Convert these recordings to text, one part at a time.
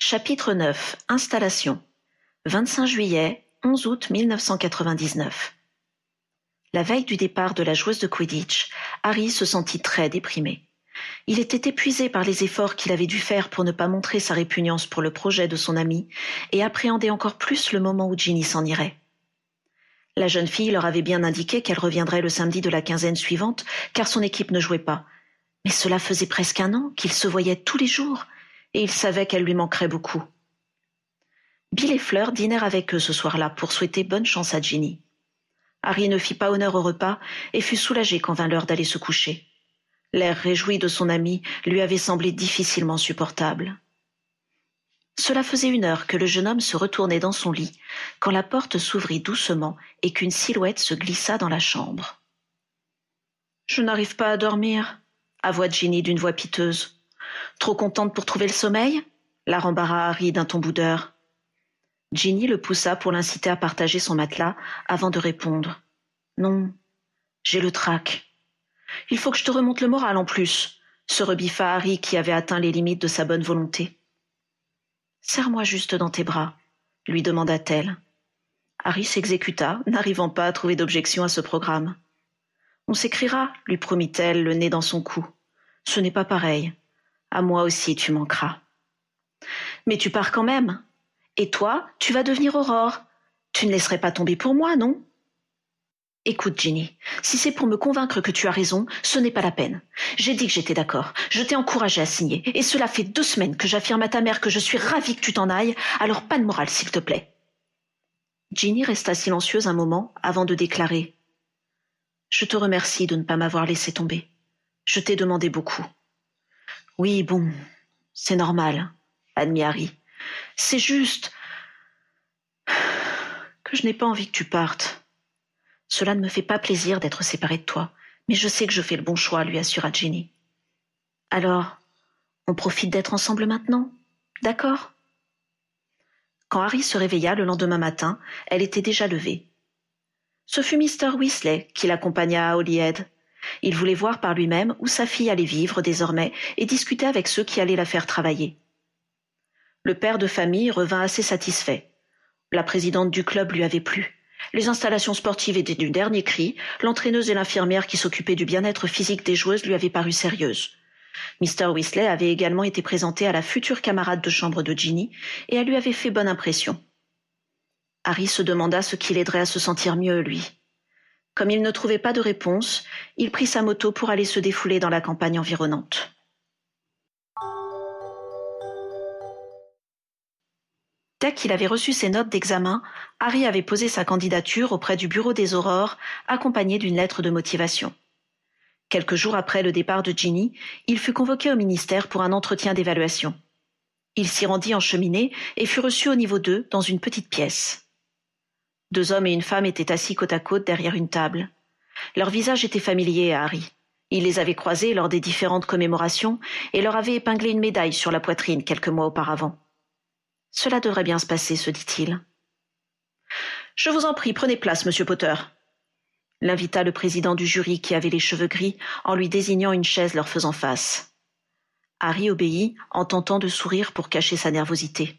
Chapitre 9. Installation. 25 juillet, 11 août 1999. La veille du départ de la joueuse de Quidditch, Harry se sentit très déprimé. Il était épuisé par les efforts qu'il avait dû faire pour ne pas montrer sa répugnance pour le projet de son ami et appréhendait encore plus le moment où Ginny s'en irait. La jeune fille leur avait bien indiqué qu'elle reviendrait le samedi de la quinzaine suivante car son équipe ne jouait pas. Mais cela faisait presque un an qu'ils se voyaient tous les jours et il savait qu'elle lui manquerait beaucoup. Bill et Fleur dînèrent avec eux ce soir-là pour souhaiter bonne chance à Ginny. Harry ne fit pas honneur au repas et fut soulagé quand vint l'heure d'aller se coucher. L'air réjoui de son ami lui avait semblé difficilement supportable. Cela faisait 1 heure que le jeune homme se retournait dans son lit quand la porte s'ouvrit doucement et qu'une silhouette se glissa dans la chambre. « Je n'arrive pas à dormir », avoua Ginny d'une voix piteuse. « Trop contente pour trouver le sommeil ?» la rembara Harry d'un ton boudeur. Ginny le poussa pour l'inciter à partager son matelas avant de répondre. « Non, j'ai le trac. »« Il faut que je te remonte le moral en plus », se rebiffa Harry qui avait atteint les limites de sa bonne volonté. « Serre-moi juste dans tes bras », lui demanda-t-elle. Harry s'exécuta, n'arrivant pas à trouver d'objection à ce programme. « On s'écrira, lui promit-elle, le nez dans son cou. « Ce n'est pas pareil. À moi aussi tu manqueras. »« Mais tu pars quand même. Et toi, tu vas devenir Aurore. Tu ne laisserais pas tomber pour moi, non ?»« Écoute, Ginny, si c'est pour me convaincre que tu as raison, ce n'est pas la peine. J'ai dit que j'étais d'accord. Je t'ai encouragé à signer. Et cela fait 2 semaines que j'affirme à ta mère que je suis ravie que tu t'en ailles, alors pas de morale, s'il te plaît. » Ginny resta silencieuse un moment avant de déclarer. « Je te remercie de ne pas m'avoir laissé tomber. Je t'ai demandé beaucoup. »« Oui, bon, c'est normal, » admit Harry. « C'est juste que je n'ai pas envie que tu partes. Cela ne me fait pas plaisir d'être séparée de toi, mais je sais que je fais le bon choix, lui assura Ginny. Alors, on profite d'être ensemble maintenant, d'accord ? Quand Harry se réveilla le lendemain matin, elle était déjà levée. Ce fut Mr. Weasley qui l'accompagna à Holyhead. Il voulait voir par lui-même où sa fille allait vivre désormais et discuter avec ceux qui allaient la faire travailler. Le père de famille revint assez satisfait. La présidente du club lui avait plu. Les installations sportives étaient du dernier cri, l'entraîneuse et l'infirmière qui s'occupaient du bien-être physique des joueuses lui avaient paru sérieuses. Mr. Weasley avait également été présenté à la future camarade de chambre de Ginny et elle lui avait fait bonne impression. Harry se demanda ce qui l'aiderait à se sentir mieux, lui. Comme il ne trouvait pas de réponse, il prit sa moto pour aller se défouler dans la campagne environnante. Dès qu'il avait reçu ses notes d'examen, Harry avait posé sa candidature auprès du bureau des Aurores, accompagné d'une lettre de motivation. Quelques jours après le départ de Ginny, il fut convoqué au ministère pour un entretien d'évaluation. Il s'y rendit en cheminée et fut reçu au niveau 2 dans une petite pièce. 2 hommes et une femme étaient assis côte à côte derrière une table. Leurs visages étaient familiers à Harry. Il les avait croisés lors des différentes commémorations et leur avait épinglé une médaille sur la poitrine quelques mois auparavant. « Cela devrait bien se passer, se dit-il. »« Je vous en prie, prenez place, monsieur Potter. » l'invita le président du jury qui avait les cheveux gris en lui désignant une chaise leur faisant face. Harry obéit en tentant de sourire pour cacher sa nervosité.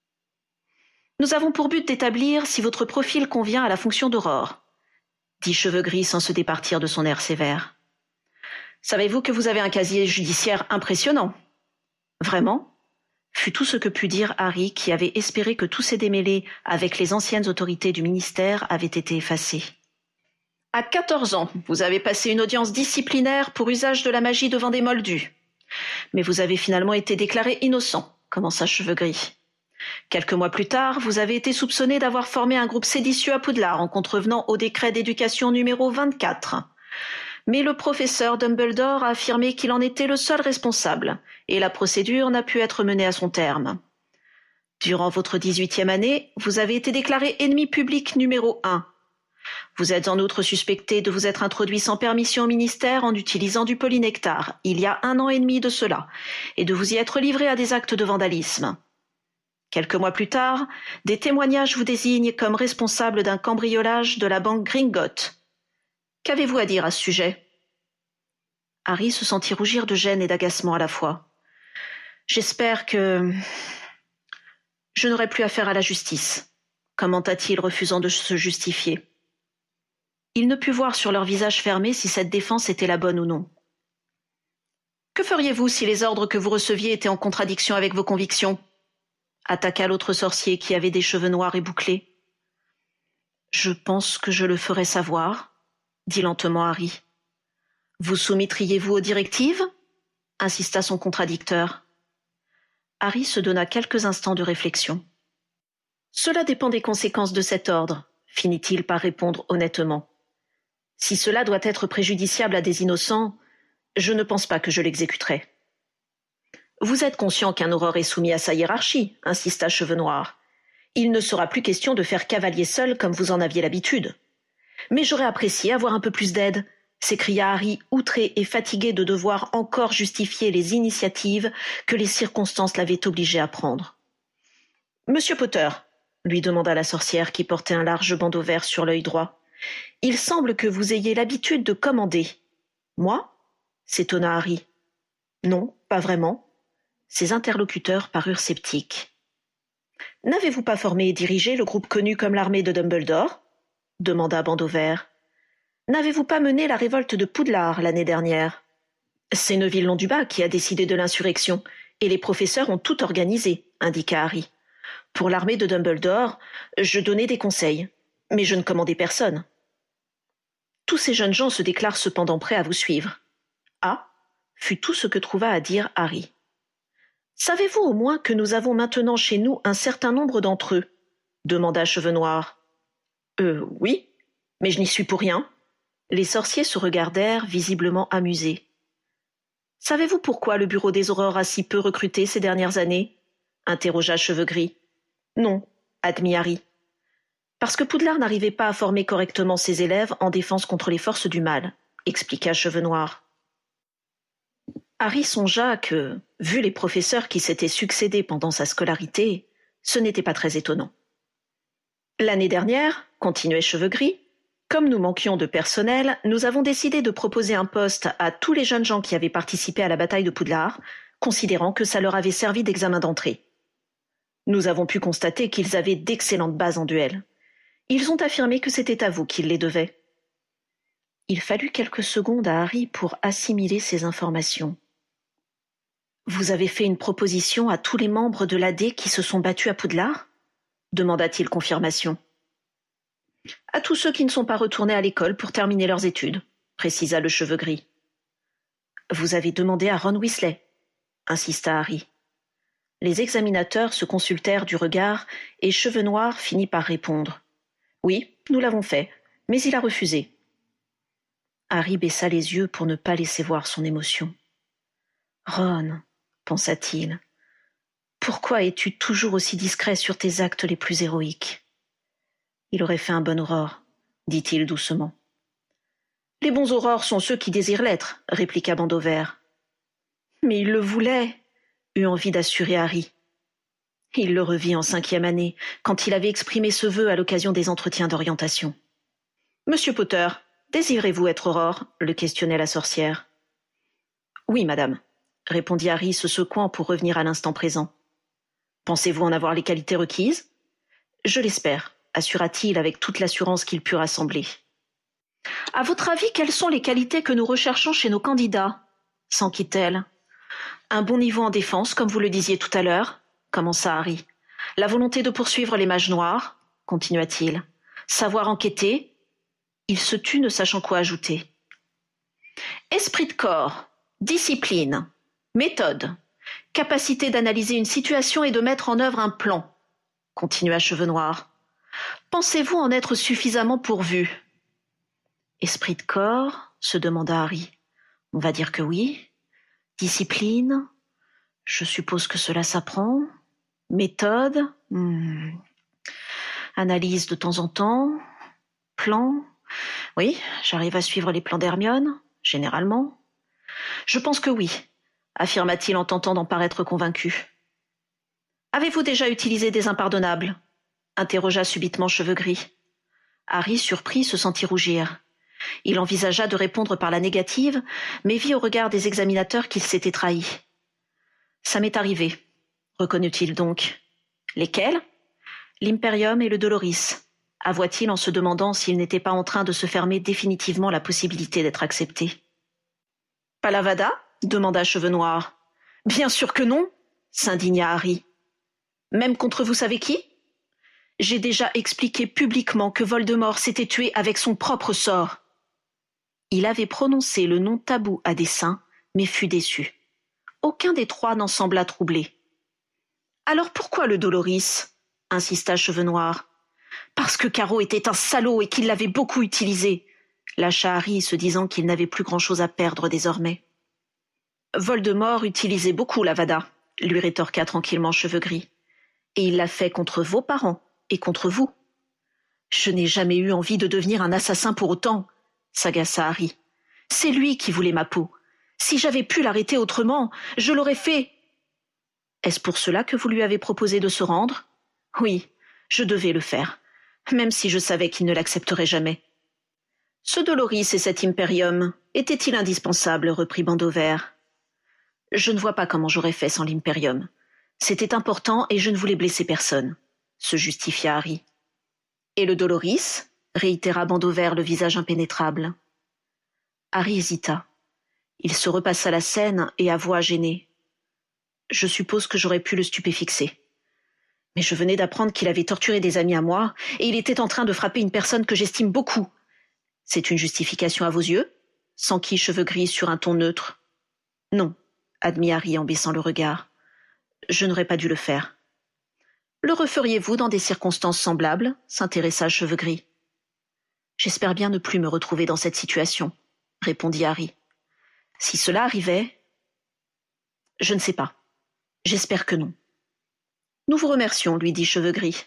« Nous avons pour but d'établir si votre profil convient à la fonction d'Aurore, » dit Cheveux Gris sans se départir de son air sévère. « Savez-vous que vous avez un casier judiciaire impressionnant ? » « Vraiment ?» fut tout ce que put dire Harry qui avait espéré que tous ses démêlés avec les anciennes autorités du ministère avaient été effacés. « À 14 ans, vous avez passé une audience disciplinaire pour usage de la magie devant des moldus. Mais vous avez finalement été déclaré innocent, commença Cheveux Gris. Quelques mois plus tard, vous avez été soupçonné d'avoir formé un groupe séditieux à Poudlard en contrevenant au décret d'éducation numéro 24. Mais le professeur Dumbledore a affirmé qu'il en était le seul responsable, et la procédure n'a pu être menée à son terme. Durant votre 18e année, vous avez été déclaré ennemi public numéro 1. Vous êtes en outre suspecté de vous être introduit sans permission au ministère en utilisant du polynectar, il y a 1 an et demi de cela, et de vous y être livré à des actes de vandalisme. Quelques mois plus tard, des témoignages vous désignent comme responsable d'un cambriolage de la banque Gringotts. Qu'avez-vous à dire à ce sujet ? Harry se sentit rougir de gêne et d'agacement à la fois. « J'espère que... Je n'aurai plus affaire à la justice, commenta-t-il, refusant de se justifier. Il ne put voir sur leur visage fermé si cette défense était la bonne ou non. Que feriez-vous si les ordres que vous receviez étaient en contradiction avec vos convictions ? Attaqua l'autre sorcier qui avait des cheveux noirs et bouclés. Je pense que je le ferai savoir, dit lentement Harry. Vous soumettriez-vous aux directives ? Insista son contradicteur. Harry se donna quelques instants de réflexion. Cela dépend des conséquences de cet ordre, finit-il par répondre honnêtement. Si cela doit être préjudiciable à des innocents, je ne pense pas que je l'exécuterai. Vous êtes conscient qu'un aurore est soumis à sa hiérarchie, insista Cheveux Noirs. Il ne sera plus question de faire cavalier seul comme vous en aviez l'habitude. Mais j'aurais apprécié avoir un peu plus d'aide, s'écria Harry, outré et fatigué de devoir encore justifier les initiatives que les circonstances l'avaient obligé à prendre. Monsieur Potter, lui demanda la sorcière qui portait un large bandeau vert sur l'œil droit, il semble que vous ayez l'habitude de commander. Moi ? S'étonna Harry. Non, pas vraiment. Ses interlocuteurs parurent sceptiques. N'avez-vous pas formé et dirigé le groupe connu comme l'armée de Dumbledore ? Demanda Bandeau Vert. N'avez-vous pas mené la révolte de Poudlard l'année dernière ? C'est Neville Londubat qui a décidé de l'insurrection, et les professeurs ont tout organisé, indiqua Harry. Pour l'armée de Dumbledore, je donnais des conseils, mais je ne commandais personne. Tous ces jeunes gens se déclarent cependant prêts à vous suivre. Ah, fut tout ce que trouva à dire Harry. Savez-vous au moins que nous avons maintenant chez nous un certain nombre d'entre eux ? Demanda Cheveux Noirs. Oui, mais je n'y suis pour rien. Les sorciers se regardèrent, visiblement amusés. Savez-vous pourquoi le bureau des aurores a si peu recruté ces dernières années ? Interrogea Cheveux Gris. Non, admit Harry. Parce que Poudlard n'arrivait pas à former correctement ses élèves en défense contre les forces du mal, expliqua Cheveux Noirs. Harry songea que, vu les professeurs qui s'étaient succédé pendant sa scolarité, ce n'était pas très étonnant. L'année dernière, continuait Cheveux Gris, comme nous manquions de personnel, nous avons décidé de proposer un poste à tous les jeunes gens qui avaient participé à la bataille de Poudlard, considérant que ça leur avait servi d'examen d'entrée. Nous avons pu constater qu'ils avaient d'excellentes bases en duel. Ils ont affirmé que c'était à vous qu'ils les devaient. Il fallut quelques secondes à Harry pour assimiler ces informations. Vous avez fait une proposition à tous les membres de l'AD qui se sont battus à Poudlard ? Demanda-t-il confirmation. À tous ceux qui ne sont pas retournés à l'école pour terminer leurs études, précisa le Cheveux Gris. Vous avez demandé à Ron Weasley, insista Harry. Les examinateurs se consultèrent du regard et Cheveux Noirs finit par répondre. Oui, nous l'avons fait, mais il a refusé. Harry baissa les yeux pour ne pas laisser voir son émotion. Ron, pensa-t-il, pourquoi es-tu toujours aussi discret sur tes actes les plus héroïques ? Il aurait fait un bon aurore, dit-il doucement. Les bons aurores sont ceux qui désirent l'être, répliqua Bandeau Vert. Mais il le voulait, eut envie d'assurer Harry. Il le revit en 5e année, quand il avait exprimé ce vœu à l'occasion des entretiens d'orientation. Monsieur Potter, désirez-vous être aurore ? Le questionnait la sorcière. Oui, madame, répondit Harry se secouant pour revenir à l'instant présent. Pensez-vous en avoir les qualités requises ? Je l'espère, assura-t-il avec toute l'assurance qu'il put rassembler. À votre avis, quelles sont les qualités que nous recherchons chez nos candidats ? S'enquit-elle. Un bon niveau en défense, comme vous le disiez tout à l'heure, commença Harry. La volonté de poursuivre les mages noirs, continua-t-il. Savoir enquêter. Il se tut, ne sachant quoi ajouter. Esprit de corps, discipline, méthode, capacité d'analyser une situation et de mettre en œuvre un plan, continua Cheveux Noirs. Pensez-vous en être suffisamment pourvu ? Esprit de corps, se demanda Harry. On va dire que oui. Discipline, je suppose que cela s'apprend. Méthode, analyse de temps en temps. Plan, oui, j'arrive à suivre les plans d'Hermione, généralement. Je pense que oui, affirma-t-il en tentant d'en paraître convaincu. Avez-vous déjà utilisé des impardonnables ? Interrogea subitement Cheveux Gris. Harry, surpris, se sentit rougir. Il envisagea de répondre par la négative, mais vit au regard des examinateurs qu'il s'était trahi. « Ça m'est arrivé, reconnut-il donc. Lesquels? L'Imperium et le Doloris, avoua-t-il en se demandant s'il n'était pas en train de se fermer définitivement la possibilité d'être accepté. Palavada? Demanda Cheveux Noir. Bien sûr que non, s'indigna Harry. Même contre vous savez qui? J'ai déjà expliqué publiquement que Voldemort s'était tué avec son propre sort. Il avait prononcé le nom tabou à dessein, mais fut déçu. Aucun des trois n'en sembla troublé. Alors pourquoi le Doloris? Insista Cheveux Noir. Parce que Carreau était un salaud et qu'il l'avait beaucoup utilisé, lâcha Harry, se disant qu'il n'avait plus grand-chose à perdre désormais. Voldemort utilisait beaucoup l'Avada, lui rétorqua tranquillement Cheveux Gris. Et il l'a fait contre vos parents et contre vous. Je n'ai jamais eu envie de devenir un assassin pour autant, s'agaça Harry. C'est lui qui voulait ma peau. Si j'avais pu l'arrêter autrement, je l'aurais fait. Est-ce pour cela que vous lui avez proposé de se rendre? Oui, je devais le faire, même si je savais qu'il ne l'accepterait jamais. Ce Doloris et cet Imperium, étaient-ils indispensables? Reprit Bandeau Vert. Je ne vois pas comment j'aurais fait sans l'Imperium. C'était important et je ne voulais blesser personne, se justifia Harry. Et le Doloris? Réitéra Bandeau Vert, le visage impénétrable. Harry hésita. Il se repassa la scène et avoua gêné. Je suppose que j'aurais pu le stupéfixer. Mais je venais d'apprendre qu'il avait torturé des amis à moi et il était en train de frapper une personne que j'estime beaucoup. C'est une justification à vos yeux? S'enquit Cheveux Gris sur un ton neutre. Non, admit Harry en baissant le regard. Je n'aurais pas dû le faire. Le referiez-vous dans des circonstances semblables? S'intéressa Cheveux Gris. J'espère bien ne plus me retrouver dans cette situation, répondit Harry. Si cela arrivait... Je ne sais pas. J'espère que non. Nous vous remercions, lui dit Cheveux Gris.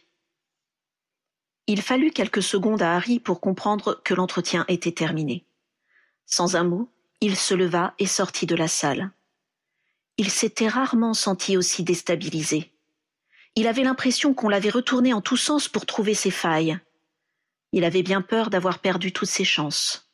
Il fallut quelques secondes à Harry pour comprendre que l'entretien était terminé. Sans un mot, il se leva et sortit de la salle. Il s'était rarement senti aussi déstabilisé. Il avait l'impression qu'on l'avait retourné en tous sens pour trouver ses failles. Il avait bien peur d'avoir perdu toutes ses chances.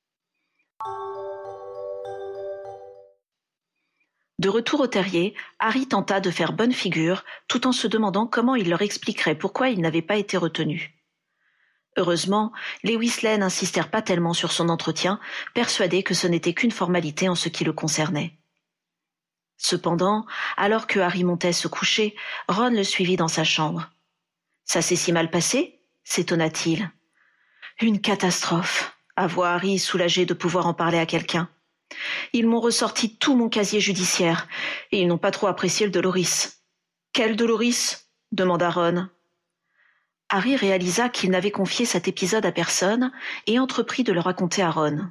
De retour au terrier, Harry tenta de faire bonne figure, tout en se demandant comment il leur expliquerait pourquoi il n'avait pas été retenu. Heureusement, les Weasley n'insistèrent pas tellement sur son entretien, persuadés que ce n'était qu'une formalité en ce qui le concernait. Cependant, alors que Harry montait se coucher, Ron le suivit dans sa chambre. « Ça s'est si mal passé ?» s'étonna-t-il. « Une catastrophe !» avoua Harry, soulagé de pouvoir en parler à quelqu'un. « Ils m'ont ressorti tout mon casier judiciaire, et ils n'ont pas trop apprécié le Doloris. »« Quel Doloris ?» demanda Ron. Harry réalisa qu'il n'avait confié cet épisode à personne et entreprit de le raconter à Ron.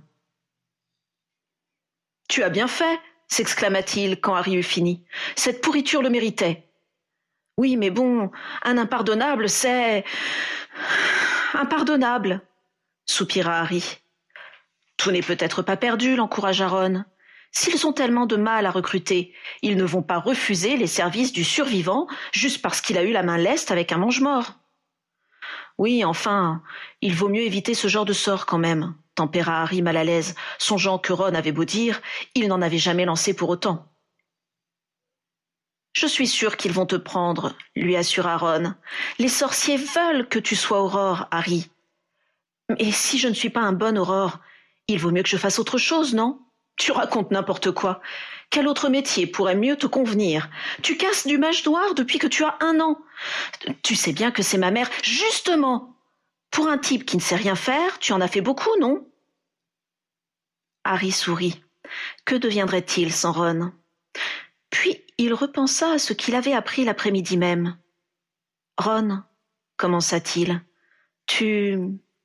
« Tu as bien fait !» s'exclama-t-il quand Harry eut fini. « Cette pourriture le méritait. »« Oui, mais bon, un impardonnable, c'est... impardonnable !» soupira Harry. « Tout n'est peut-être pas perdu, » l'encouragea Ron. « S'ils ont tellement de mal à recruter, ils ne vont pas refuser les services du survivant juste parce qu'il a eu la main leste avec un mange-mort. » « Oui, enfin, il vaut mieux éviter ce genre de sort quand même, » tempéra Harry mal à l'aise, songeant que Ron avait beau dire, il n'en avait jamais lancé pour autant. « Je suis sûr qu'ils vont te prendre, » lui assura Ron. « Les sorciers veulent que tu sois Aurore, Harry. »« Mais si je ne suis pas un bon Aurore, il vaut mieux que je fasse autre chose, non ? Tu racontes n'importe quoi. Quel autre métier pourrait mieux te convenir? Tu casses du mage noir depuis que tu as 1 an. Tu sais bien que c'est ma mère. Justement! Pour un type qui ne sait rien faire, tu en as fait beaucoup, non? Harry sourit. Que deviendrait-il sans Ron? Puis il repensa à ce qu'il avait appris l'après-midi même. Ron, commença-t-il, tu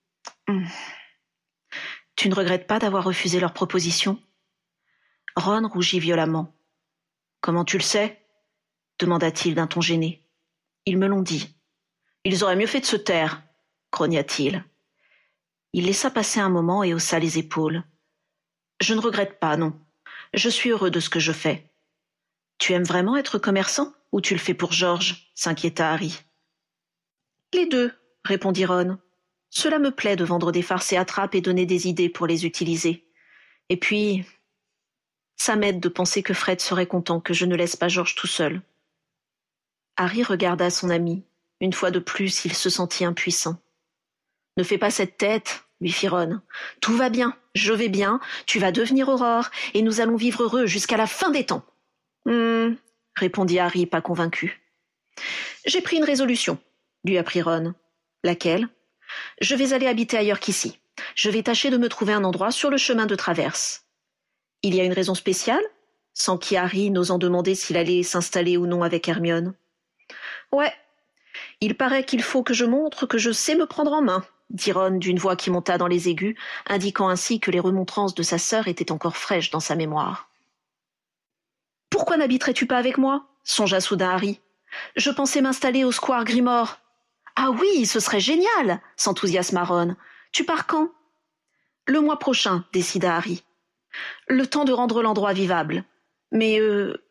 ne regrettes pas d'avoir refusé leur proposition? Ron rougit violemment. « Comment tu le sais ?» demanda-t-il d'un ton gêné. « Ils me l'ont dit. »« Ils auraient mieux fait de se taire, » grogna-t-il. Il laissa passer un moment et haussa les épaules. « Je ne regrette pas, non. Je suis heureux de ce que je fais. »« Tu aimes vraiment être commerçant ou tu le fais pour George ?» s'inquiéta Harry. « Les deux, » répondit Ron. « Cela me plaît de vendre des farces et attrapes et donner des idées pour les utiliser. Et puis... ça m'aide de penser que Fred serait content que je ne laisse pas George tout seul. » Harry regarda son ami. Une fois de plus, il se sentit impuissant. « Ne fais pas cette tête, » lui fit Ron. « Tout va bien, je vais bien, tu vas devenir Aurore, et nous allons vivre heureux jusqu'à la fin des temps. » Répondit Harry, pas convaincu. « J'ai pris une résolution, » lui apprit Ron. « Laquelle ? Je vais aller habiter ailleurs qu'ici. Je vais tâcher de me trouver un endroit sur le chemin de traverse. » « Il y a une raison spéciale ?» s'enquit Harry, n'osant demander s'il allait s'installer ou non avec Hermione. « Ouais, il paraît qu'il faut que je montre que je sais me prendre en main, » dit Ron d'une voix qui monta dans les aigus, indiquant ainsi que les remontrances de sa sœur étaient encore fraîches dans sa mémoire. « Pourquoi n'habiterais-tu pas avec moi ?» songea soudain Harry. « Je pensais m'installer au square Grimore. »« Ah oui, ce serait génial !» s'enthousiasma Ron. « Tu pars quand ?»« Le mois prochain, » décida Harry. « Le temps de rendre l'endroit vivable. Mais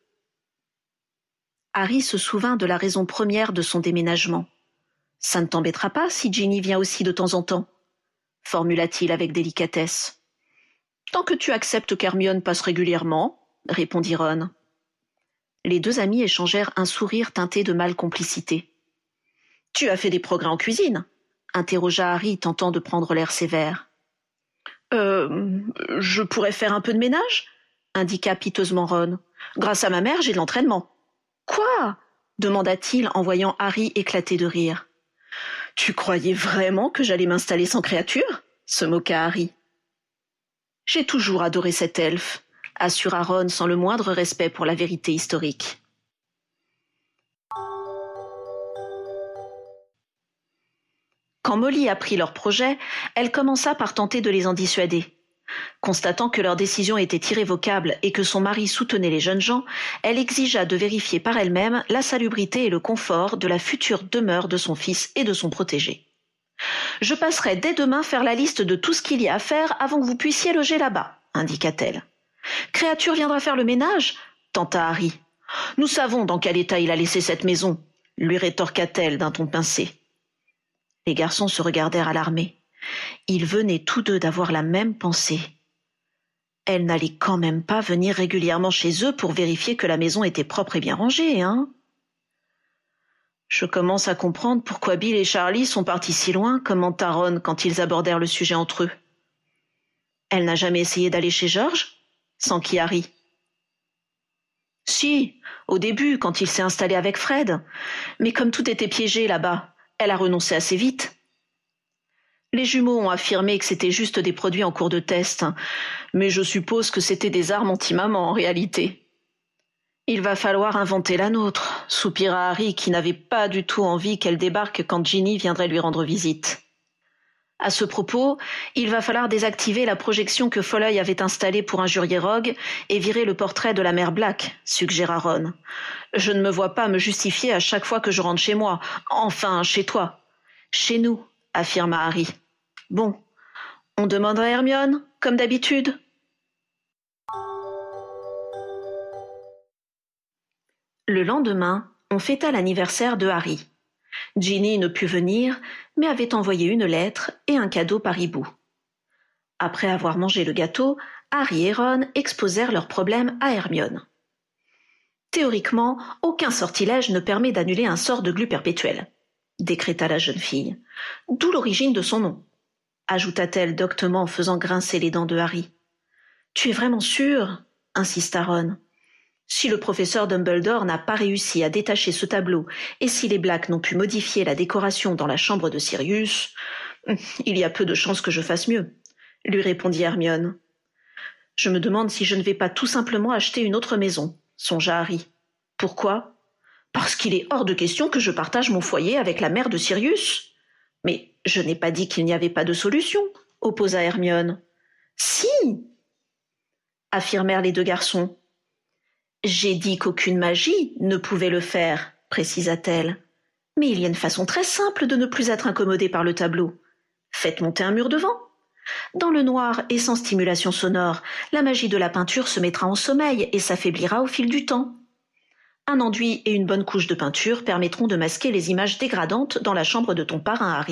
Harry se souvint de la raison première de son déménagement. « Ça ne t'embêtera pas si Ginny vient aussi de temps en temps ?» formula-t-il avec délicatesse. « Tant que tu acceptes qu'Hermione passe régulièrement, » répondit Ron. Les deux amis échangèrent un sourire teinté de mâle complicité. « Tu as fait des progrès en cuisine ?» interrogea Harry, tentant de prendre l'air sévère. « Je pourrais faire un peu de ménage ?» indiqua piteusement Ron. « Grâce à ma mère, j'ai de l'entraînement. »« Quoi ?» demanda-t-il en voyant Harry éclater de rire. « Tu croyais vraiment que j'allais m'installer sans créature ?» se moqua Harry. « J'ai toujours adoré cet elfe » assura Ron sans le moindre respect pour la vérité historique. Quand Molly apprit leur projet, elle commença par tenter de les en dissuader. Constatant que leur décision était irrévocable et que son mari soutenait les jeunes gens, elle exigea de vérifier par elle-même la salubrité et le confort de la future demeure de son fils et de son protégé. « Je passerai dès demain faire la liste de tout ce qu'il y a à faire avant que vous puissiez loger là-bas, » indiqua-t-elle. « Créature viendra faire le ménage ?» tenta Harry. « Nous savons dans quel état il a laissé cette maison, » lui rétorqua-t-elle d'un ton pincé. Les garçons se regardèrent alarmés. Ils venaient tous deux d'avoir la même pensée. Elle n'allait quand même pas venir régulièrement chez eux pour vérifier que la maison était propre et bien rangée, hein ? Je commence à comprendre pourquoi Bill et Charlie sont partis si loin, commenta Ron quand ils abordèrent le sujet entre eux. Elle n'a jamais essayé d'aller chez George ? s'enquit Harry. Si, au début, quand il s'est installé avec Fred. Mais comme tout était piégé là-bas, elle a renoncé assez vite. Les jumeaux ont affirmé que c'était juste des produits en cours de test, mais je suppose que c'était des armes anti-maman en réalité. Il va falloir inventer la nôtre, soupira Harry qui n'avait pas du tout envie qu'elle débarque quand Ginny viendrait lui rendre visite. À ce propos, il va falloir désactiver la projection que Folleuil avait installée pour injurier Rogue et virer le portrait de la mère Black, suggéra Ron. Je ne me vois pas me justifier à chaque fois que je rentre chez moi, enfin chez toi. Chez nous, affirma Harry. Bon, on demandera à Hermione, comme d'habitude. Le lendemain, on fêta l'anniversaire de Harry. Ginny ne put venir, mais avait envoyé une lettre et un cadeau par hibou. Après avoir mangé le gâteau, Harry et Ron exposèrent leurs problèmes à Hermione. Théoriquement, aucun sortilège ne permet d'annuler un sort de glu perpétuel, décréta la jeune fille, d'où l'origine de son nom, ajouta-t-elle doctement en faisant grincer les dents de Harry. « Tu es vraiment sûr ?» insista Ron. « Si le professeur Dumbledore n'a pas réussi à détacher ce tableau et si les Blacks n'ont pu modifier la décoration dans la chambre de Sirius, il y a peu de chances que je fasse mieux, » lui répondit Hermione. « Je me demande si je ne vais pas tout simplement acheter une autre maison, » songea Harry. « Pourquoi ? Parce qu'il est hors de question que je partage mon foyer avec la mère de Sirius. » « Mais je n'ai pas dit qu'il n'y avait pas de solution, » opposa Hermione. « Si !» affirmèrent les deux garçons. « J'ai dit qu'aucune magie ne pouvait le faire, » précisa-t-elle. « Mais il y a une façon très simple de ne plus être incommodé par le tableau. Faites monter un mur devant. Dans le noir et sans stimulation sonore, la magie de la peinture se mettra en sommeil et s'affaiblira au fil du temps. Un enduit et une bonne couche de peinture permettront de masquer les images dégradantes dans la chambre de ton parrain, Harry. »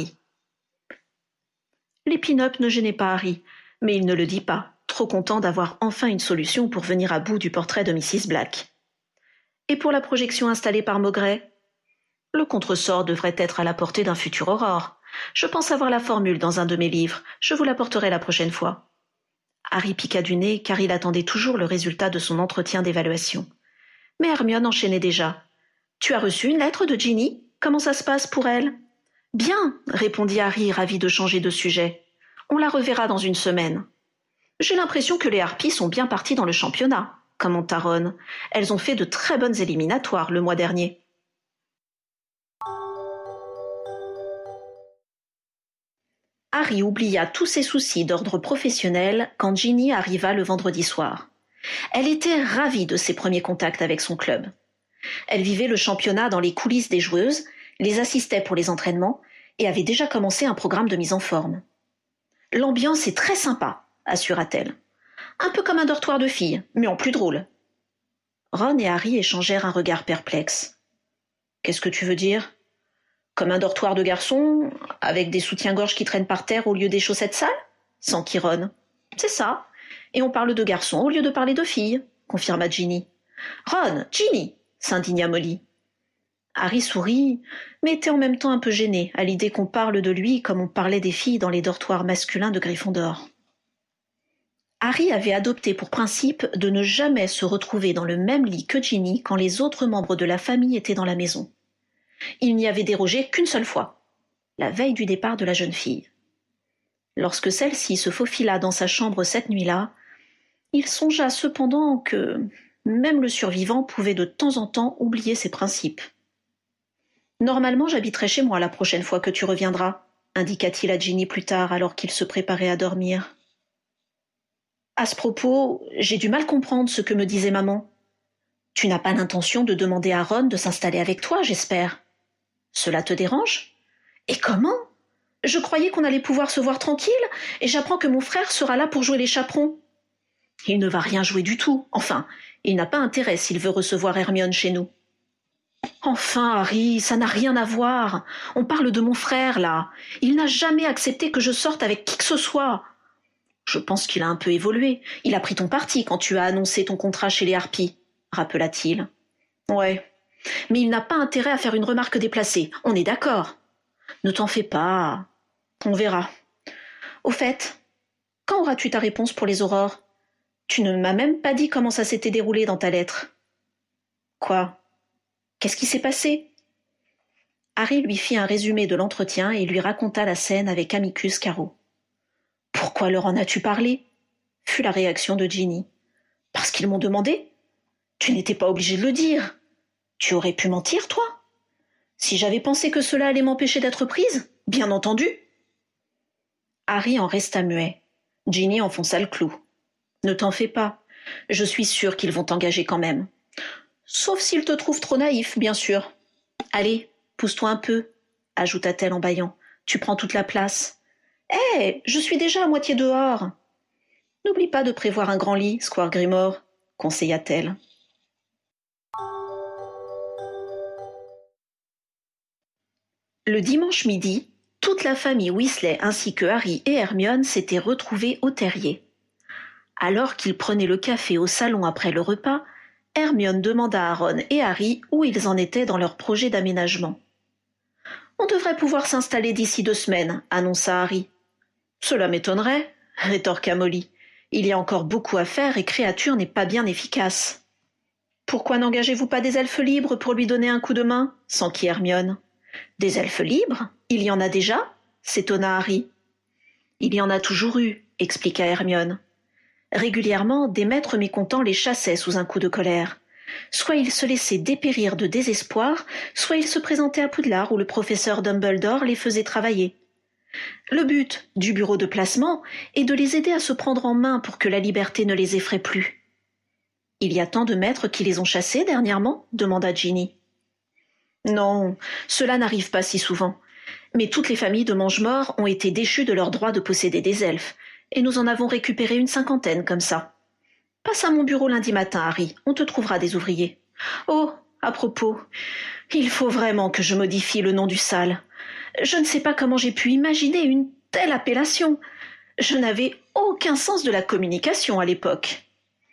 Les pin-up ne gênaient pas Harry, mais il ne le dit pas, trop content d'avoir enfin une solution pour venir à bout du portrait de Mrs. Black. « Et pour la projection installée par Maugrey ? Le contresort devrait être à la portée d'un futur Aurore. Je pense avoir la formule dans un de mes livres. Je vous l'apporterai la prochaine fois. Harry piqua du nez car il attendait toujours le résultat de son entretien d'évaluation. Mais Hermione enchaînait déjà. « Tu as reçu une lettre de Ginny ? Comment ça se passe pour elle ?»« Bien, répondit Harry, ravi de changer de sujet. On la reverra dans une semaine. J'ai l'impression que les Harpies sont bien parties dans le championnat, commenta Ron. Elles ont fait de très bonnes éliminatoires le mois dernier. Harry oublia tous ses soucis d'ordre professionnel quand Ginny arriva le vendredi soir. Elle était ravie de ses premiers contacts avec son club. Elle vivait le championnat dans les coulisses des joueuses, les assistait pour les entraînements et avait déjà commencé un programme de mise en forme. « L'ambiance est très sympa », assura-t-elle. « Un peu comme un dortoir de filles, mais en plus drôle. » Ron et Harry échangèrent un regard perplexe. « Qu'est-ce que tu veux dire ? Comme un dortoir de garçons, avec des soutiens-gorge qui traînent par terre au lieu des chaussettes sales ?» s'enquit Ron. « C'est ça. Et on parle de garçons au lieu de parler de filles, » confirma Ginny. « Ron, Ginny !» s'indigna Molly. Harry sourit, mais était en même temps un peu gêné à l'idée qu'on parle de lui comme on parlait des filles dans les dortoirs masculins de Gryffondor. Harry avait adopté pour principe de ne jamais se retrouver dans le même lit que Ginny quand les autres membres de la famille étaient dans la maison. Il n'y avait dérogé qu'une seule fois, la veille du départ de la jeune fille. Lorsque celle-ci se faufila dans sa chambre cette nuit-là, il songea cependant que même le survivant pouvait de temps en temps oublier ses principes. « Normalement, j'habiterai chez moi la prochaine fois que tu reviendras, » indiqua-t-il à Ginny plus tard alors qu'il se préparait à dormir. À ce propos, j'ai du mal comprendre ce que me disait maman. Tu n'as pas l'intention de demander à Ron de s'installer avec toi, j'espère. Cela te dérange ? Et comment ? Je croyais qu'on allait pouvoir se voir tranquille, et j'apprends que mon frère sera là pour jouer les chaperons. Il ne va rien jouer du tout. Enfin, il n'a pas intérêt s'il veut recevoir Hermione chez nous. Enfin, Harry, ça n'a rien à voir. On parle de mon frère, là. Il n'a jamais accepté que je sorte avec qui que ce soit. Je pense qu'il a un peu évolué. Il a pris ton parti quand tu as annoncé ton contrat chez les Harpies, rappela-t-il. Ouais, mais il n'a pas intérêt à faire une remarque déplacée, on est d'accord. Ne t'en fais pas. On verra. Au fait, quand auras-tu ta réponse pour les aurores ? Tu ne m'as même pas dit comment ça s'était déroulé dans ta lettre. Quoi ? Qu'est-ce qui s'est passé ? Harry lui fit un résumé de l'entretien et lui raconta la scène avec Amicus Carro. « Pourquoi leur en as-tu parlé ?» fut la réaction de Ginny. « Parce qu'ils m'ont demandé. Tu n'étais pas obligé de le dire. Tu aurais pu mentir, toi ? Si j'avais pensé que cela allait m'empêcher d'être prise, bien entendu. » Harry en resta muet. Ginny enfonça le clou. « Ne t'en fais pas. Je suis sûre qu'ils vont t'engager quand même. Sauf s'ils te trouvent trop naïf, bien sûr. Allez, pousse-toi un peu, ajouta-t-elle en bâillant. Tu prends toute la place. Hé, je suis déjà à moitié dehors. N'oublie pas de prévoir un grand lit, Squire Grimmauld, conseilla-t-elle. Le dimanche midi, toute la famille Weasley ainsi que Harry et Hermione s'étaient retrouvés au terrier. Alors qu'ils prenaient le café au salon après le repas, Hermione demanda à Ron et Harry où ils en étaient dans leur projet d'aménagement. « On devrait pouvoir s'installer d'ici 2 semaines, annonça Harry. « Cela m'étonnerait, rétorqua Molly. Il y a encore beaucoup à faire et Créature n'est pas bien efficace. »« Pourquoi n'engagez-vous pas des elfes libres pour lui donner un coup de main ?» s'enquit Hermione. « Des elfes libres ? Il y en a déjà ?» s'étonna Harry. « Il y en a toujours eu, » expliqua Hermione. Régulièrement, des maîtres mécontents les chassaient sous un coup de colère. Soit ils se laissaient dépérir de désespoir, soit ils se présentaient à Poudlard où le professeur Dumbledore les faisait travailler. Le but du bureau de placement est de les aider à se prendre en main pour que la liberté ne les effraie plus. « Il y a tant de maîtres qui les ont chassés dernièrement ?» demanda Ginny. « Non, cela n'arrive pas si souvent. Mais toutes les familles de mange-morts ont été déchues de leur droit de posséder des elfes. Et nous en avons récupéré une 50aine comme ça. Passe à mon bureau lundi matin, Harry, on te trouvera des ouvriers. Oh, à propos, il faut vraiment que je modifie le nom du salle. Je ne sais pas comment j'ai pu imaginer une telle appellation. Je n'avais aucun sens de la communication à l'époque.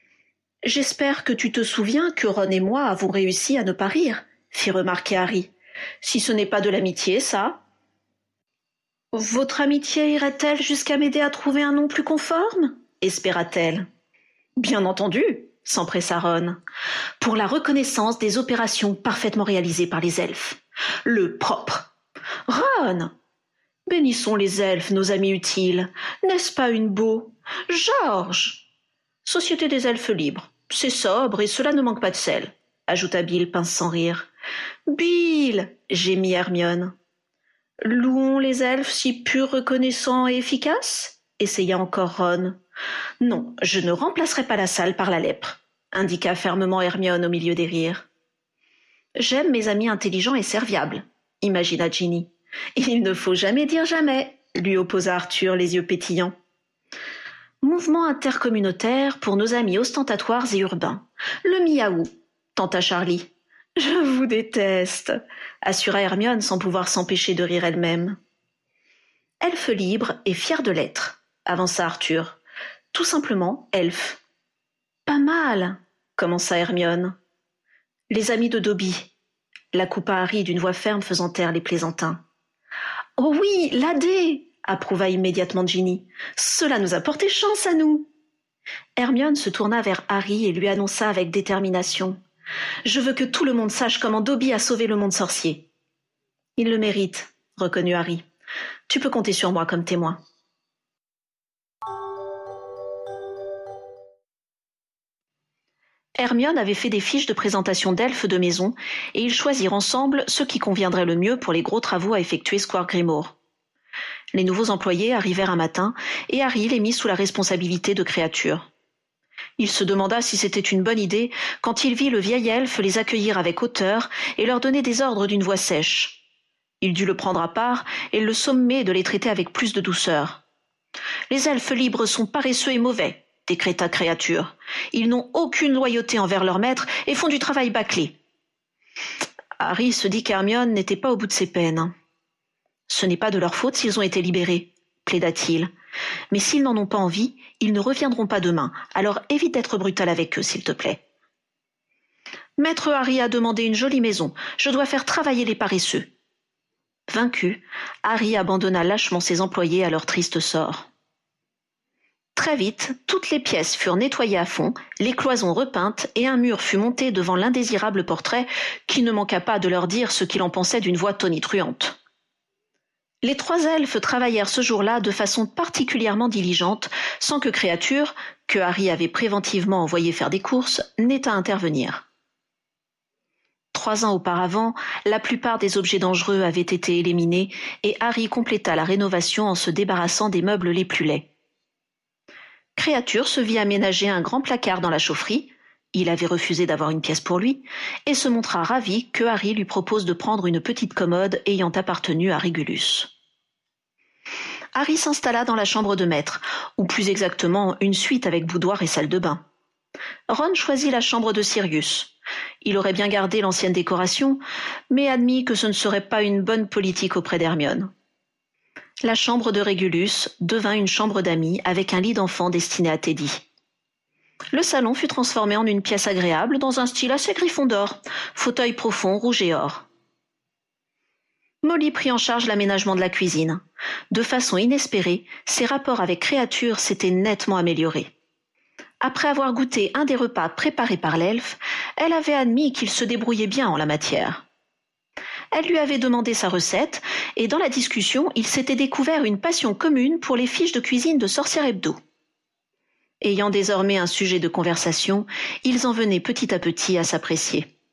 J'espère que tu te souviens que Ron et moi avons réussi à ne pas rire, fit remarquer Harry. Si ce n'est pas de l'amitié, ça. Votre amitié irait-elle jusqu'à m'aider à trouver un nom plus conforme? Espéra-t-elle. Bien entendu, s'empressa Ron, pour la reconnaissance des opérations parfaitement réalisées par les elfes. Le propre. Ron! Bénissons les elfes, nos amis utiles. N'est-ce pas une beau? Georges! Société des elfes libres. C'est sobre et cela ne manque pas de sel, ajouta Bill, pince sans rire. Bill! Gémit Hermione. Louons les elfes si purs, reconnaissants et efficaces? Essaya encore Ron. Non, je ne remplacerai pas la salle par la lèpre, indiqua fermement Hermione au milieu des rires. J'aime mes amis intelligents et serviables, imagina Ginny. Il ne faut jamais dire jamais, lui opposa Arthur, les yeux pétillants. Mouvement intercommunautaire pour nos amis ostentatoires et urbains. Le miaou, tenta Charlie. Je vous déteste, assura Hermione sans pouvoir s'empêcher de rire elle-même. Elfe libre et fier de l'être, avança Arthur. Tout simplement elfe. Pas mal, commença Hermione. Les amis de Dobby, la coupa Harry d'une voix ferme faisant taire les plaisantins. Oh oui, l'Adé, approuva immédiatement Ginny. Cela nous a porté chance à nous. Hermione se tourna vers Harry et lui annonça avec détermination. Je veux que tout le monde sache comment Dobby a sauvé le monde sorcier. Il le mérite, reconnut Harry. Tu peux compter sur moi comme témoin. Hermione avait fait des fiches de présentation d'elfes de maison et ils choisirent ensemble ceux qui conviendraient le mieux pour les gros travaux à effectuer Square Grimoire. Les nouveaux employés arrivèrent un matin et Harry les mit sous la responsabilité de Créature. Il se demanda si c'était une bonne idée quand il vit le vieil elfe les accueillir avec hauteur et leur donner des ordres d'une voix sèche. Il dut le prendre à part et le sommer de les traiter avec plus de douceur. « Les elfes libres sont paresseux et mauvais », décréta Créature. Ils n'ont aucune loyauté envers leur maître et font du travail bâclé. Harry se dit qu'Hermione n'était pas au bout de ses peines. Ce n'est pas de leur faute s'ils ont été libérés, plaida-t-il. Mais s'ils n'en ont pas envie, ils ne reviendront pas demain, alors évite d'être brutal avec eux, s'il te plaît. Maître Harry a demandé une jolie maison. Je dois faire travailler les paresseux. Vaincu, Harry abandonna lâchement ses employés à leur triste sort. Très vite, toutes les pièces furent nettoyées à fond, les cloisons repeintes et un mur fut monté devant l'indésirable portrait qui ne manqua pas de leur dire ce qu'il en pensait d'une voix tonitruante. Les 3 elfes travaillèrent ce jour-là de façon particulièrement diligente, sans que Créature, que Harry avait préventivement envoyé faire des courses, n'ait à intervenir. 3 ans auparavant, la plupart des objets dangereux avaient été éliminés et Harry compléta la rénovation en se débarrassant des meubles les plus laids. Créature se vit aménager un grand placard dans la chaufferie, il avait refusé d'avoir une pièce pour lui, et se montra ravi que Harry lui propose de prendre une petite commode ayant appartenu à Régulus. Harry s'installa dans la chambre de maître, ou plus exactement une suite avec boudoir et salle de bain. Ron choisit la chambre de Sirius. Il aurait bien gardé l'ancienne décoration, mais admit que ce ne serait pas une bonne politique auprès d'Hermione. La chambre de Régulus devint une chambre d'amis avec un lit d'enfant destiné à Teddy. Le salon fut transformé en une pièce agréable dans un style assez Gryffondor, fauteuil profond rouge et or. Molly prit en charge l'aménagement de la cuisine. De façon inespérée, ses rapports avec Créature s'étaient nettement améliorés. Après avoir goûté un des repas préparés par l'elfe, elle avait admis qu'il se débrouillait bien en la matière. Elle lui avait demandé sa recette, et dans la discussion, il s'était découvert une passion commune pour les fiches de cuisine de Sorcière Hebdo. Ayant désormais un sujet de conversation, ils en venaient petit à petit à s'apprécier.